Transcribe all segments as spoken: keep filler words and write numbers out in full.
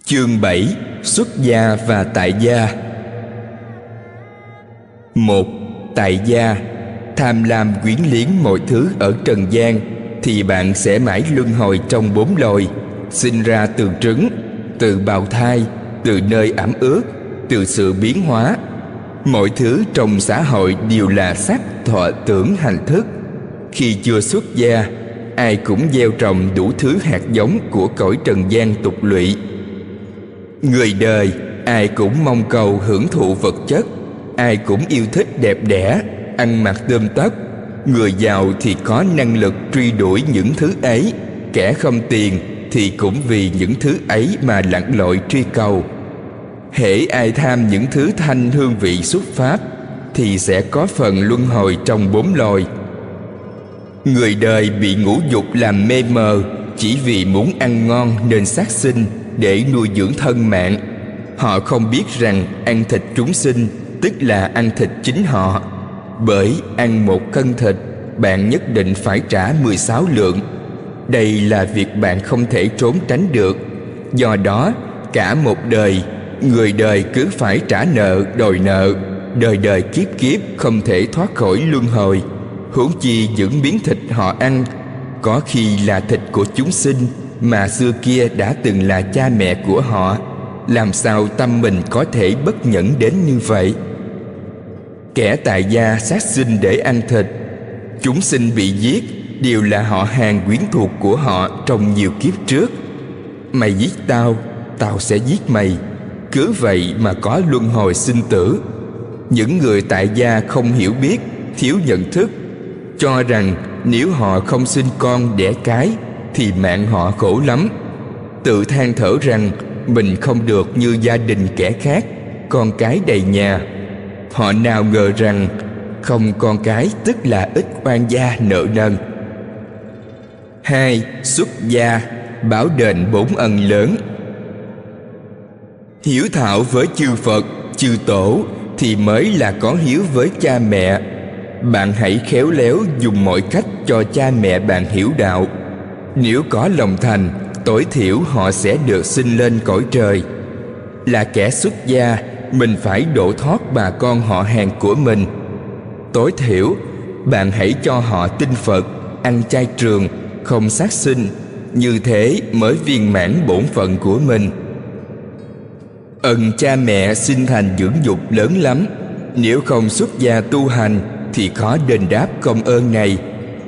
Chương bảy. Xuất gia và tại gia. Một. Tại gia. Tham lam quyến liếng mọi thứ ở trần gian thì bạn sẽ mãi luân hồi trong bốn loài: sinh ra từ trứng, từ bào thai, từ nơi ẩm ướt, từ sự biến hóa. Mọi thứ trong xã hội đều là sắc, thọ, tưởng, hành thức. Khi chưa xuất gia, ai cũng gieo trồng đủ thứ hạt giống của cõi trần gian tục lụy. Người đời ai cũng mong cầu hưởng thụ vật chất, ai cũng yêu thích đẹp đẽ, ăn mặc tươm tất. Người giàu thì có năng lực truy đuổi những thứ ấy, kẻ không tiền thì cũng vì những thứ ấy mà lặn lội truy cầu. Hễ ai tham những thứ thanh hương vị xuất pháp thì sẽ có phần luân hồi trong bốn loài. Người đời bị ngũ dục làm mê mờ, chỉ vì muốn ăn ngon nên sát sinh để nuôi dưỡng thân mạng. Họ không biết rằng ăn thịt chúng sinh tức là ăn thịt chính họ. Bởi ăn một cân thịt, bạn nhất định phải trả mười sáu lượng. Đây là việc bạn không thể trốn tránh được. Do đó, cả một đời, người đời cứ phải trả nợ đòi nợ, đời đời kiếp kiếp không thể thoát khỏi luân hồi. Huống chi những miếng thịt họ ăn có khi là thịt của chúng sinh mà xưa kia đã từng là cha mẹ của họ. Làm sao tâm mình có thể bất nhẫn đến như vậy? Kẻ tại gia sát sinh để ăn thịt. Chúng sinh bị giết đều là họ hàng quyến thuộc của họ trong nhiều kiếp trước. Mày giết tao, tao sẽ giết mày. Cứ vậy mà có luân hồi sinh tử. Những người tại gia không hiểu biết, thiếu nhận thức, cho rằng nếu họ không sinh con đẻ cái thì mạng họ khổ lắm. Tự than thở rằng mình không được như gia đình kẻ khác, con cái đầy nhà. Họ nào ngờ rằng không con cái tức là ít oan gia nợ nần. Hai. Xuất gia, báo đền bốn ân lớn. Hiếu thảo với chư Phật, chư Tổ thì mới là có hiếu với cha mẹ. Bạn hãy khéo léo dùng mọi cách cho cha mẹ bạn hiểu đạo. Nếu có lòng thành, tối thiểu họ sẽ được sinh lên cõi trời. Là kẻ xuất gia, mình phải độ thoát bà con họ hàng của mình. Tối thiểu, bạn hãy cho họ tin Phật, ăn chay trường, không sát sinh. Như thế mới viên mãn bổn phận của mình. Ân cha mẹ sinh thành dưỡng dục lớn lắm. Nếu không xuất gia tu hành thì khó đền đáp công ơn này.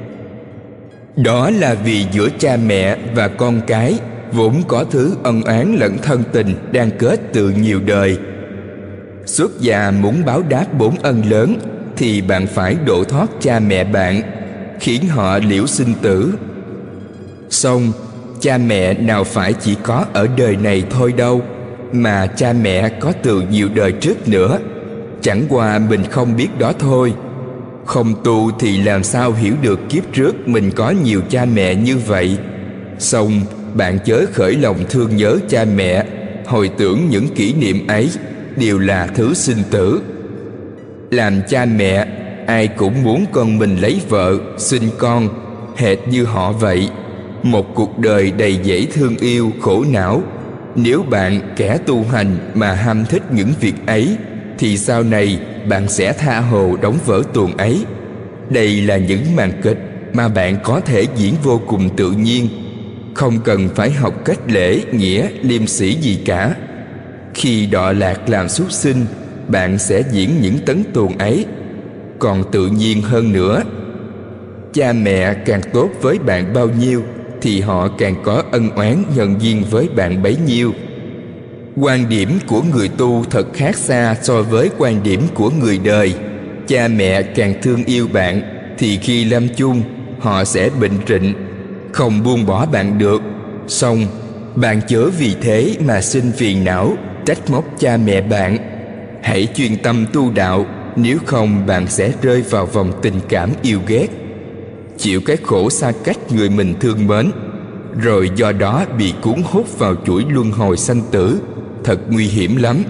Đó là vì giữa cha mẹ và con cái vốn có thứ ân oán lẫn thân tình đang kết từ nhiều đời. Xuất gia muốn báo đáp bốn ân lớn thì bạn phải độ thoát cha mẹ bạn, khiến họ liễu sinh tử. Song cha mẹ nào phải chỉ có ở đời này thôi đâu, mà cha mẹ có từ nhiều đời trước nữa. Chẳng qua mình không biết đó thôi. Không tu thì làm sao hiểu được kiếp trước mình có nhiều cha mẹ như vậy. Song bạn chớ khởi lòng thương nhớ cha mẹ, hồi tưởng những kỷ niệm ấy đều là thứ sinh tử. Làm cha mẹ, ai cũng muốn con mình lấy vợ, sinh con, hệt như họ vậy. Một cuộc đời đầy dẫy thương yêu, khổ não. Nếu bạn kẻ tu hành mà ham thích những việc ấy thì sau này bạn sẽ tha hồ đóng vở tuồng ấy. Đây là những màn kịch mà bạn có thể diễn vô cùng tự nhiên, không cần phải học cách lễ, nghĩa, liêm sĩ gì cả. Khi đọa lạc làm súc sinh, bạn sẽ diễn những tấn tuồng ấy. Còn tự nhiên hơn nữa, cha mẹ càng tốt với bạn bao nhiêu thì họ càng có ân oán nhân duyên với bạn bấy nhiêu. Quan điểm của người tu thật khác xa so với quan điểm của người đời. Cha mẹ càng thương yêu bạn thì khi lâm chung họ sẽ bệnh trịnh, không buông bỏ bạn được. Song bạn chớ vì thế mà sinh phiền não, trách móc cha mẹ bạn. Hãy chuyên tâm tu đạo, nếu không bạn sẽ rơi vào vòng tình cảm yêu ghét, chịu cái khổ xa cách người mình thương mến, rồi do đó bị cuốn hút vào chuỗi luân hồi sanh tử. Thật nguy hiểm lắm.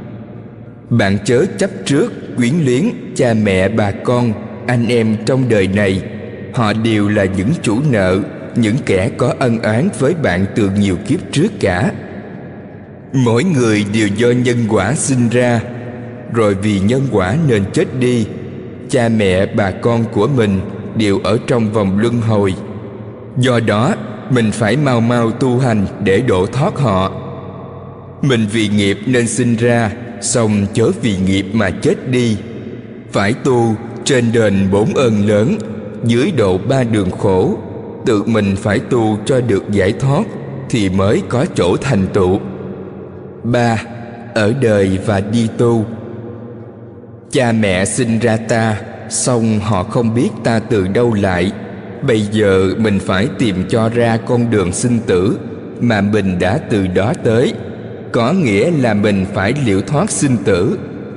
Bạn chớ chấp trước, quyến luyến cha mẹ bà con, anh em trong đời này. Họ đều là những chủ nợ, những kẻ có ân oán với bạn từ nhiều kiếp trước cả. Mỗi người đều do nhân quả sinh ra, rồi vì nhân quả nên chết đi. Cha mẹ bà con của mình đều ở trong vòng luân hồi. Do đó mình phải mau mau tu hành để độ thoát họ. Mình vì nghiệp nên sinh ra, xong chớ vì nghiệp mà chết đi. Phải tu trên đền bốn ơn lớn, dưới độ ba đường khổ. Tự mình phải tu cho được giải thoát thì mới có chỗ thành tựu. Ba. Ở đời và đi tu. Cha mẹ sinh ra ta, xong họ không biết ta từ đâu lại. Bây giờ mình phải tìm cho ra con đường sinh tử mà mình đã từ đó tới. Có nghĩa là mình phải liễu thoát sinh tử.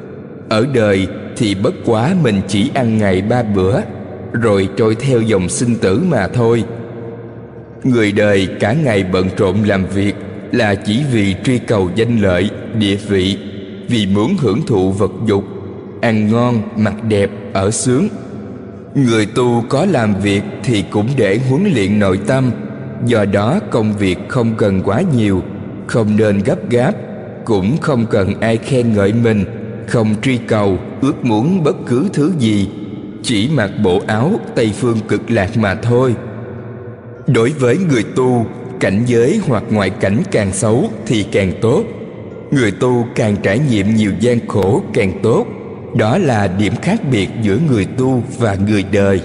Ở đời thì bất quá mình chỉ ăn ngày ba bữa, rồi trôi theo dòng sinh tử mà thôi. Người đời cả ngày bận rộn làm việc là chỉ vì truy cầu danh lợi, địa vị, vì muốn hưởng thụ vật dục, ăn ngon, mặc đẹp, ở sướng. Người tu có làm việc thì cũng để huấn luyện nội tâm. Do đó công việc không cần quá nhiều, không nên gấp gáp, cũng không cần ai khen ngợi mình, không truy cầu, ước muốn bất cứ thứ gì, chỉ mặc bộ áo Tây Phương Cực Lạc mà thôi. Đối với người tu, cảnh giới hoặc ngoại cảnh càng xấu thì càng tốt. Người tu càng trải nghiệm nhiều gian khổ càng tốt. Đó là điểm khác biệt giữa người tu và người đời.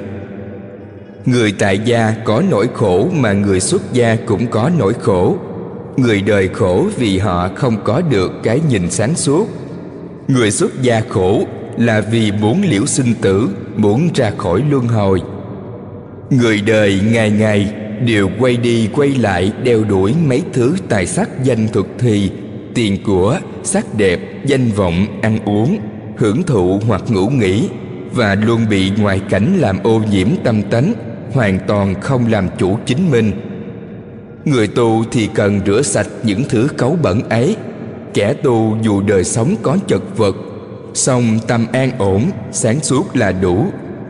Người tại gia có nỗi khổ mà người xuất gia cũng có nỗi khổ. Người đời khổ vì họ không có được cái nhìn sáng suốt. Người xuất gia khổ là vì muốn liễu sinh tử, muốn ra khỏi luân hồi. Người đời ngày ngày đều quay đi quay lại đeo đuổi mấy thứ tài sắc danh thực thì, tiền của, sắc đẹp, danh vọng, ăn uống, hưởng thụ hoặc ngủ nghỉ, và luôn bị ngoại cảnh làm ô nhiễm tâm tánh, hoàn toàn không làm chủ chính mình. Người tu thì cần rửa sạch những thứ cáu bẩn ấy. Kẻ tu dù đời sống có chật vật, song tâm an ổn, sáng suốt là đủ.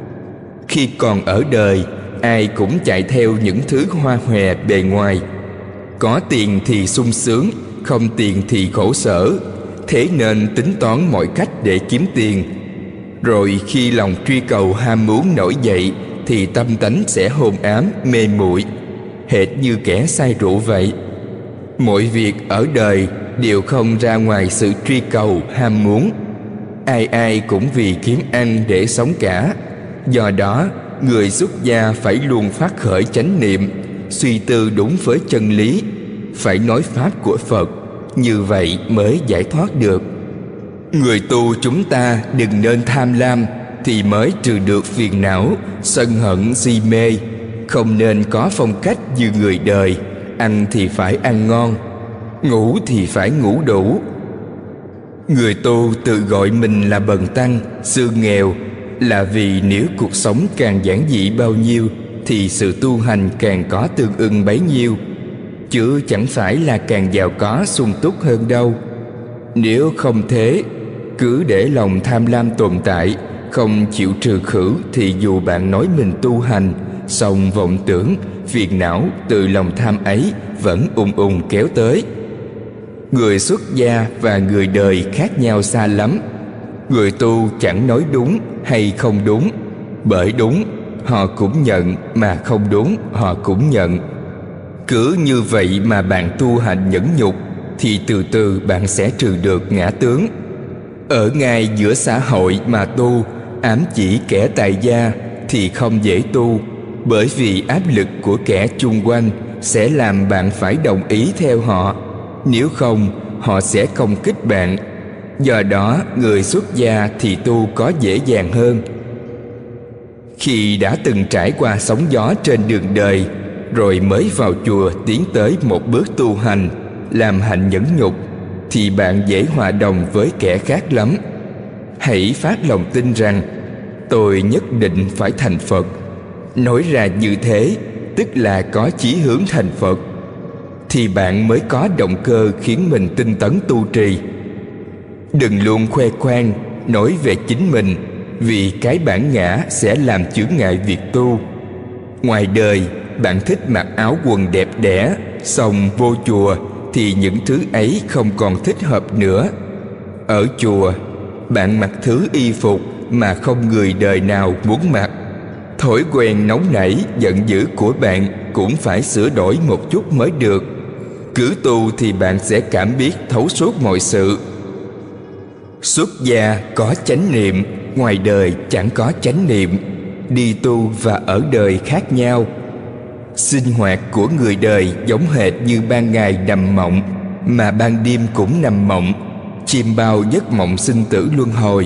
Khi còn ở đời, ai cũng chạy theo những thứ hoa hòe bề ngoài. Có tiền thì sung sướng, không tiền thì khổ sở. Thế nên tính toán mọi cách để kiếm tiền. Rồi khi lòng truy cầu ham muốn nổi dậy thì tâm tánh sẽ hôn ám, mê muội, hệt như kẻ say rượu vậy. Mọi việc ở đời đều không ra ngoài sự truy cầu, ham muốn. Ai ai cũng vì kiếm ăn để sống cả. Do đó, người xuất gia phải luôn phát khởi chánh niệm, suy tư đúng với chân lý, phải nói pháp của Phật, như vậy mới giải thoát được. Người tu chúng ta đừng nên tham lam thì mới trừ được phiền não, sân hận, si mê. Không nên có phong cách như người đời, ăn thì phải ăn ngon, ngủ thì phải ngủ đủ. Người tu tự gọi mình là bần tăng, sư nghèo, là vì nếu cuộc sống càng giản dị bao nhiêu thì sự tu hành càng có tương ưng bấy nhiêu, chứ chẳng phải là càng giàu có sung túc hơn đâu. Nếu không thế, cứ để lòng tham lam tồn tại, không chịu trừ khử, thì dù bạn nói mình tu hành, song vọng tưởng, phiền não từ lòng tham ấy vẫn ùn ùn kéo tới. Người xuất gia và người đời khác nhau xa lắm. Người tu chẳng nói đúng hay không đúng, bởi đúng họ cũng nhận, mà không đúng họ cũng nhận. Cứ như vậy mà bạn tu hành nhẫn nhục thì từ từ bạn sẽ trừ được ngã tướng. Ở ngay giữa xã hội mà tu, ám chỉ kẻ tài gia thì không dễ tu, bởi vì áp lực của kẻ chung quanh sẽ làm bạn phải đồng ý theo họ. Nếu không, họ sẽ công kích bạn. Do đó, người xuất gia thì tu có dễ dàng hơn. Khi đã từng trải qua sóng gió trên đường đời, rồi mới vào chùa tiến tới một bước tu hành, làm hạnh nhẫn nhục, thì bạn dễ hòa đồng với kẻ khác lắm. Hãy phát lòng tin rằng tôi nhất định phải thành Phật. Nói ra như thế tức là có chí hướng thành Phật, thì bạn mới có động cơ khiến mình tinh tấn tu trì. Đừng luôn khoe khoang, nói về chính mình, vì cái bản ngã sẽ làm chướng ngại việc tu. Ngoài đời, bạn thích mặc áo quần đẹp đẽ, xong vô chùa thì những thứ ấy không còn thích hợp nữa. Ở chùa, bạn mặc thứ y phục mà không người đời nào muốn mặc. Thói quen nóng nảy, giận dữ của bạn cũng phải sửa đổi một chút mới được. Cứ tu thì bạn sẽ cảm biết thấu suốt mọi sự. Xuất gia có chánh niệm, ngoài đời chẳng có chánh niệm. Đi tu và ở đời khác nhau. Sinh hoạt của người đời giống hệt như ban ngày nằm mộng, mà ban đêm cũng nằm mộng, chim bao giấc mộng sinh tử luân hồi.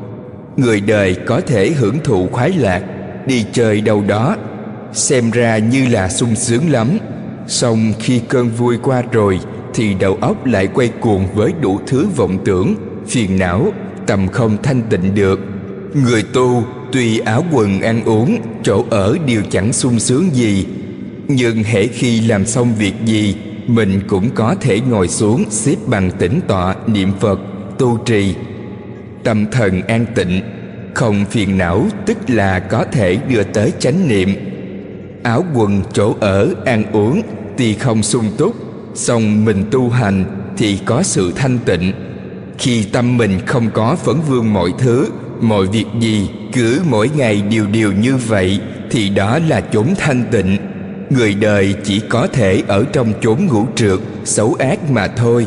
Người đời có thể hưởng thụ khoái lạc, đi chơi đâu đó, xem ra như là sung sướng lắm. Song khi cơn vui qua rồi thì đầu óc lại quay cuồng với đủ thứ vọng tưởng, phiền não, tầm không thanh tịnh được. Người tu tuy áo quần ăn uống, chỗ ở đều chẳng sung sướng gì, nhưng hễ khi làm xong việc gì, mình cũng có thể ngồi xuống xếp bằng tĩnh tọa niệm Phật, tu trì. Tâm thần an tịnh, không phiền não, tức là có thể đưa tới chánh niệm. Áo quần, chỗ ở, ăn uống thì không sung túc, song mình tu hành thì có sự thanh tịnh. Khi tâm mình không có phấn vương mọi thứ, mọi việc gì cứ mỗi ngày điều điều như vậy, thì đó là chốn thanh tịnh. Người đời chỉ có thể ở trong chốn ngũ trượt, xấu ác mà thôi.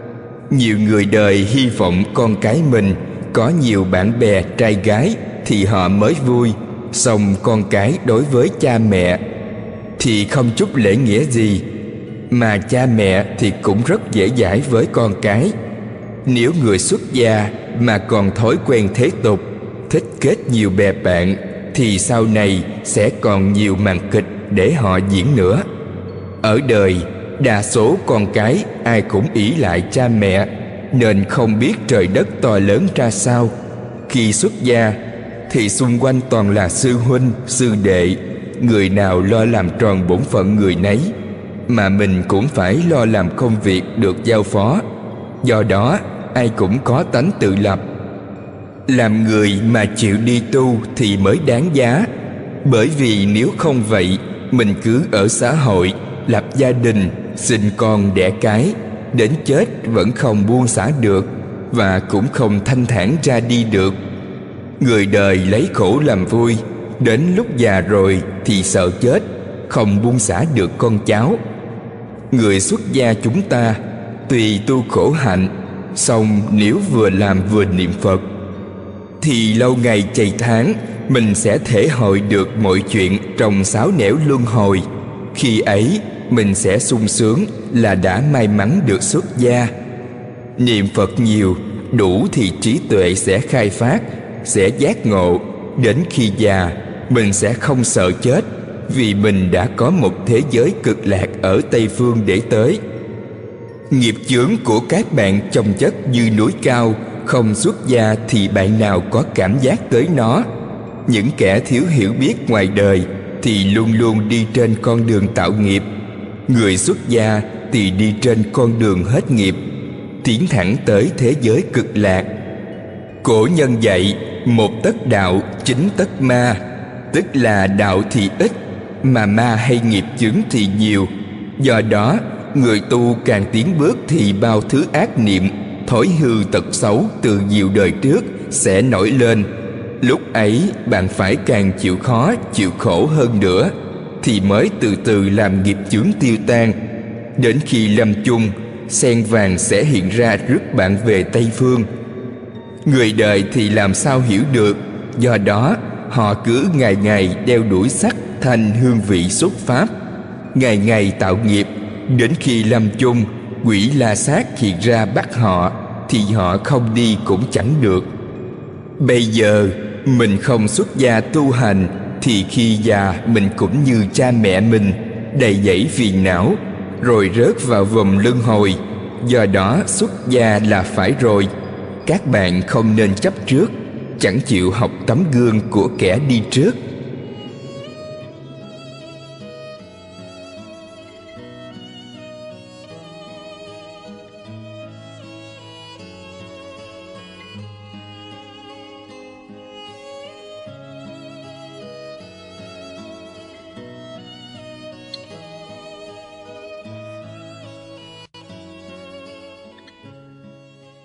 Nhiều người đời hy vọng con cái mình có nhiều bạn bè trai gái thì họ mới vui. Song con cái đối với cha mẹ thì không chút lễ nghĩa gì, mà cha mẹ thì cũng rất dễ dãi với con cái. Nếu người xuất gia mà còn thói quen thế tục, thích kết nhiều bè bạn, thì sau này sẽ còn nhiều màn kịch để họ diễn nữa. Ở đời, đa số con cái ai cũng ỷ lại cha mẹ, nên không biết trời đất to lớn ra sao. Khi xuất gia thì xung quanh toàn là sư huynh, sư đệ, người nào lo làm tròn bổn phận người nấy, mà mình cũng phải lo làm công việc được giao phó. Do đó, ai cũng có tánh tự lập. Làm người mà chịu đi tu thì mới đáng giá. Bởi vì nếu không vậy, mình cứ ở xã hội, lập gia đình, sinh con đẻ cái, đến chết vẫn không buông xả được, và cũng không thanh thản ra đi được. Người đời lấy khổ làm vui, đến lúc già rồi thì sợ chết, không buông xả được con cháu. Người xuất gia chúng ta tùy tu khổ hạnh, song nếu vừa làm vừa niệm Phật thì lâu ngày chày tháng mình sẽ thể hội được mọi chuyện trong sáu nẻo luân hồi. Khi ấy mình sẽ sung sướng là đã may mắn được xuất gia. Niệm Phật nhiều, đủ thì trí tuệ sẽ khai phát, sẽ giác ngộ. Đến khi già, mình sẽ không sợ chết, vì mình đã có một thế giới cực lạc ở Tây Phương để tới. Nghiệp chướng của các bạn chồng chất như núi cao, không xuất gia thì bạn nào có cảm giác tới nó. Những kẻ thiếu hiểu biết ngoài đời thì luôn luôn đi trên con đường tạo nghiệp. Người xuất gia thì đi trên con đường hết nghiệp, tiến thẳng tới thế giới cực lạc. Cổ nhân dạy một tấc đạo chính tấc ma, tức là đạo thì ít mà ma hay nghiệp chướng thì nhiều. Do đó, người tu càng tiến bước thì bao thứ ác niệm, thói hư tật xấu từ nhiều đời trước sẽ nổi lên. Lúc ấy bạn phải càng chịu khó, chịu khổ hơn nữa, thì mới từ từ làm nghiệp chướng tiêu tan. Đến khi lâm chung, sen vàng sẽ hiện ra rước bạn về Tây Phương. Người đời thì làm sao hiểu được, do đó họ cứ ngày ngày đeo đuổi sắc thanh hương vị xuất pháp, ngày ngày tạo nghiệp. Đến khi lâm chung, quỷ La Sát hiện ra bắt họ, thì họ không đi cũng chẳng được. Bây giờ mình không xuất gia tu hành, thì khi già mình cũng như cha mẹ mình, đầy dẫy phiền não, rồi rớt vào vòng luân hồi. Do đó xuất gia là phải rồi. Các bạn không nên chấp trước, chẳng chịu học tấm gương của kẻ đi trước.